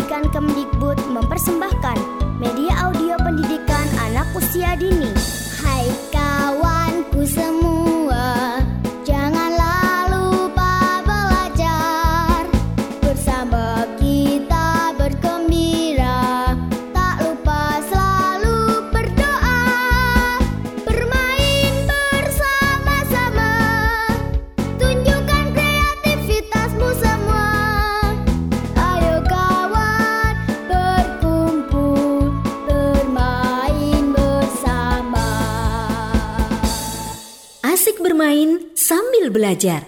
Pendidikan Kemdikbud mempersembahkan media audio pendidikan anak usia dini. Hai kawanku semua, janganlah lupa belajar. Bersama kita bergembira, tak lupa selalu berdoa. Bermain bersama-sama, tunjukkan kreativitasmu semua. Ayo kawan, berkumpul, bermain bersama. Asik bermain sambil belajar.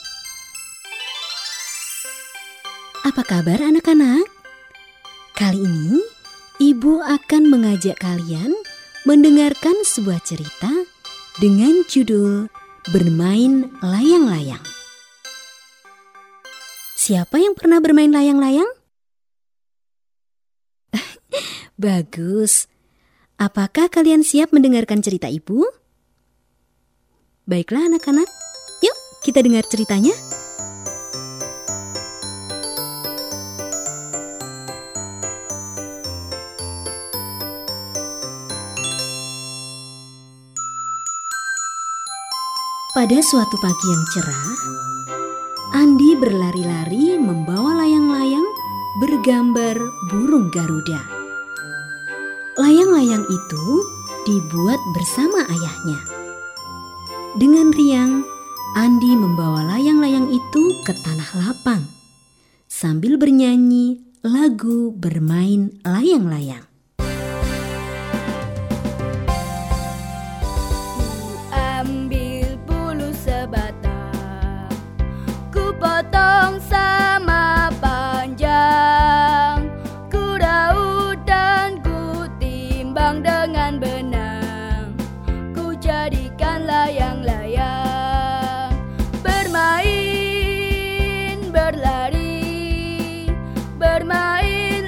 Apa kabar anak-anak? Kali ini Ibu akan mengajak kalian mendengarkan sebuah cerita dengan judul Bermain Layang-Layang. Siapa yang pernah bermain layang-layang? Bagus. Apakah kalian siap mendengarkan cerita Ibu? Baiklah anak-anak, yuk kita dengar ceritanya. Pada suatu pagi yang cerah, Andi berlari-lari membawa layang-layang bergambar burung Garuda. Layang-layang itu dibuat bersama ayahnya. Dengan riang, Andi membawa layang-layang itu ke tanah lapang sambil bernyanyi lagu bermain layang-layang. Ambil bulu sebatang, ku potong sama panjang, ku raut dan ku timbang dengan benang, ku jadikan layang-layang. Bermain, berlari, bermain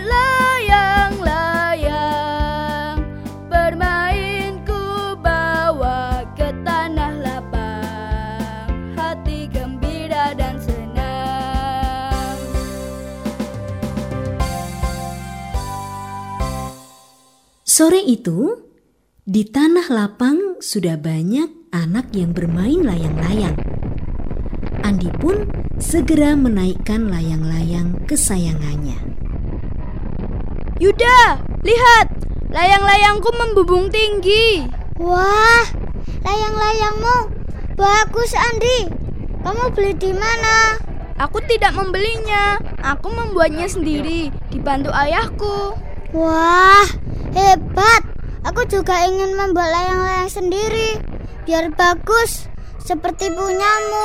layang-layang, bermain ku bawa ke tanah lapang, hati gembira dan senang. Sore itu, di tanah lapang sudah banyak anak yang bermain layang-layang. Andi pun segera menaikkan layang-layang kesayangannya. Yuda, lihat, layang-layangku membubung tinggi. Wah, layang-layangmu bagus, Andi. Kamu beli di mana? Aku tidak membelinya. Aku membuatnya sendiri, dibantu ayahku. Wah, hebat. Aku juga ingin membuat layang-layang sendiri, biar bagus seperti punyamu.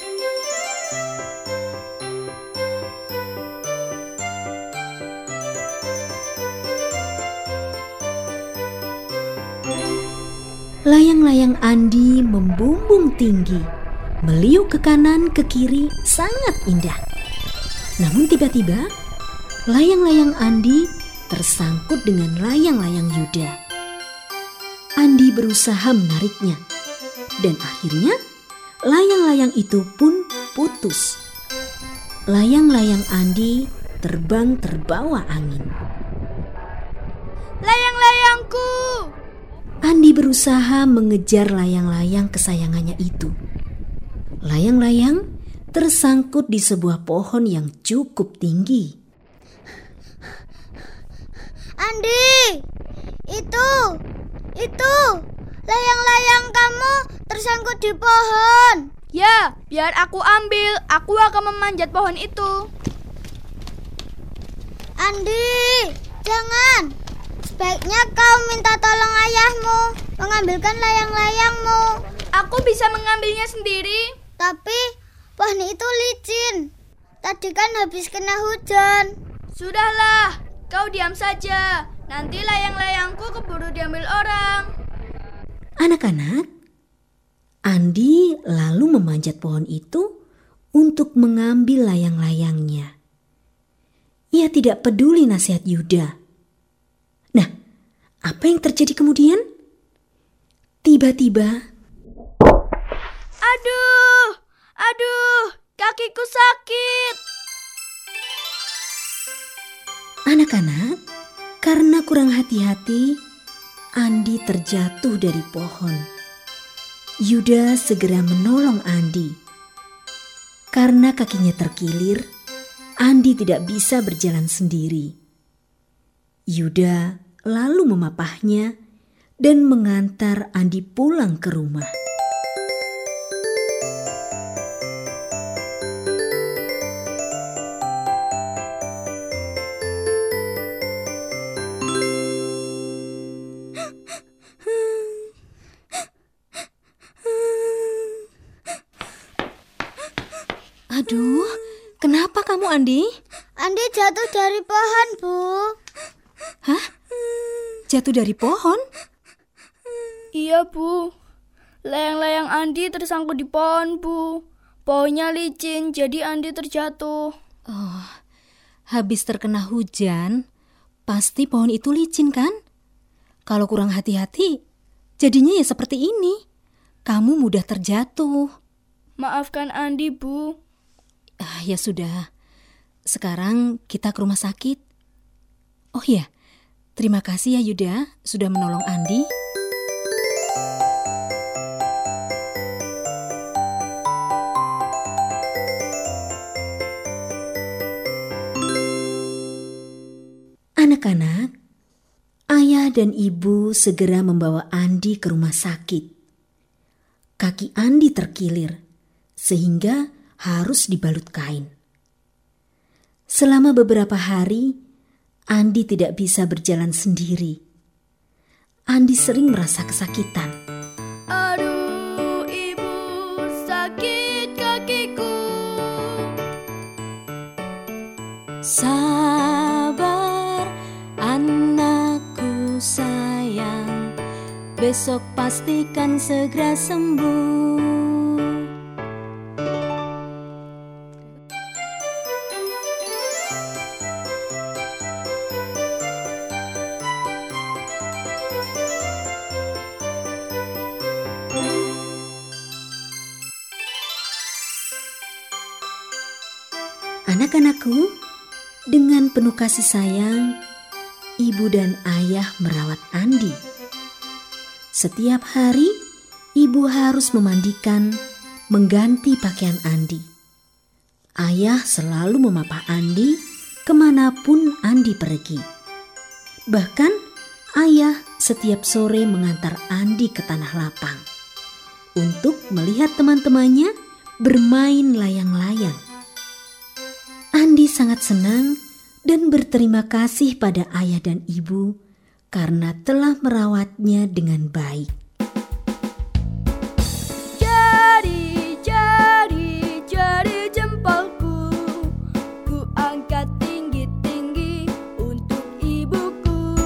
Layang-layang Andi membumbung tinggi, meliuk ke kanan ke kiri sangat indah. Namun tiba-tiba, layang-layang Andi tersangkut dengan layang-layang Yuda. Andi berusaha menariknya, dan akhirnya layang-layang itu pun putus. Layang-layang Andi terbang terbawa angin. Layang-layangku! Andi berusaha mengejar layang-layang kesayangannya itu. Layang-layang tersangkut di sebuah pohon yang cukup tinggi. Andi, itu, layang-layang kamu tersangkut di pohon. Ya, biar aku ambil, aku akan memanjat pohon itu. Andi, jangan. Sebaiknya kau minta tolong ayahmu mengambilkan layang-layangmu. Aku bisa mengambilnya sendiri. Tapi pohon itu licin. Tadi kan habis kena hujan. Sudahlah, kau diam saja. Nanti layang-layangku keburu diambil orang. Anak-anak, Andi lalu memanjat pohon itu untuk mengambil layang-layangnya. Ia tidak peduli nasihat Yuda. Nah, apa yang terjadi kemudian? Tiba-tiba, Aduh, kakiku sakit. Anak-anak, karena kurang hati-hati, Andi terjatuh dari pohon. Yuda segera menolong Andi. Karena kakinya terkilir, Andi tidak bisa berjalan sendiri. Yuda lalu memapahnya dan mengantar Andi pulang ke rumah. Aduh, kenapa kamu, Andi? Andi jatuh dari pohon, Bu. Hah? Jatuh dari pohon? Iya, Bu. Layang-layang Andi tersangkut di pohon, Bu. Pohonnya licin, jadi Andi terjatuh. Oh, habis terkena hujan, pasti pohon itu licin kan? Kalau kurang hati-hati, jadinya ya seperti ini. Kamu mudah terjatuh. Maafkan Andi, Bu. Ya sudah, sekarang kita ke rumah sakit. Oh iya, terima kasih ya Yuda sudah menolong Andi. Anak-anak, ayah dan ibu segera membawa Andi ke rumah sakit. Kaki Andi terkilir, sehingga harus dibalut kain. Selama beberapa hari, Andi tidak bisa berjalan sendiri. Andi sering merasa kesakitan. Aduh, Ibu, sakit kakiku. Sabar, anakku sayang, besok pastikan segera sembuh. Anak-anakku, dengan penuh kasih sayang, ibu dan ayah merawat Andi. Setiap hari, ibu harus memandikan, mengganti pakaian Andi. Ayah selalu memapah Andi kemanapun Andi pergi. Bahkan, ayah setiap sore mengantar Andi ke tanah lapang untuk melihat teman-temannya bermain layang-layang. Andi sangat senang dan berterima kasih pada ayah dan ibu karena telah merawatnya dengan baik. Jari jempolku, ku angkat tinggi-tinggi untuk ibuku.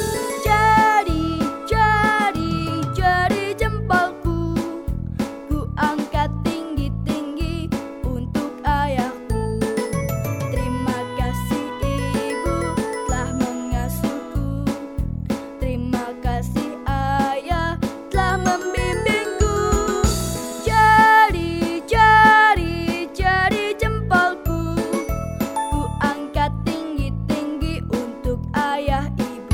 Jari jempolku, ku angkat tinggi-tinggi untuk ayahku. Terima kasih ibu telah mengasuhku. Terima kasih ayah telah membimbingku. Jari jempolku, ku angkat tinggi-tinggi untuk ayah ibu.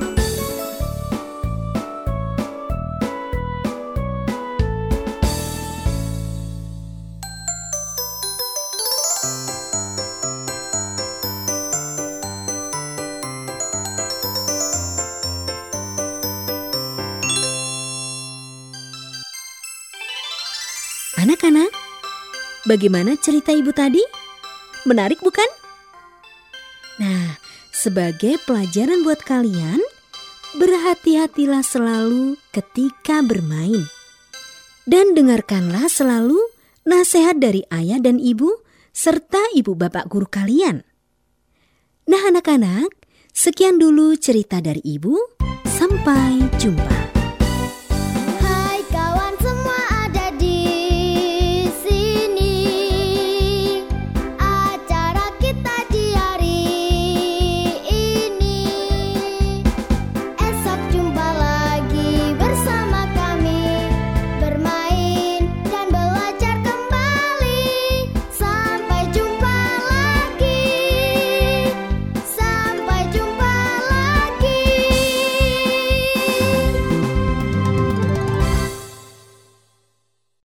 Anak-anak, bagaimana cerita ibu tadi? Menarik bukan? Nah, sebagai pelajaran buat kalian, berhati-hatilah selalu ketika bermain. Dan dengarkanlah selalu nasihat dari ayah dan ibu serta ibu bapak guru kalian. Nah anak-anak, sekian dulu cerita dari ibu. Sampai jumpa.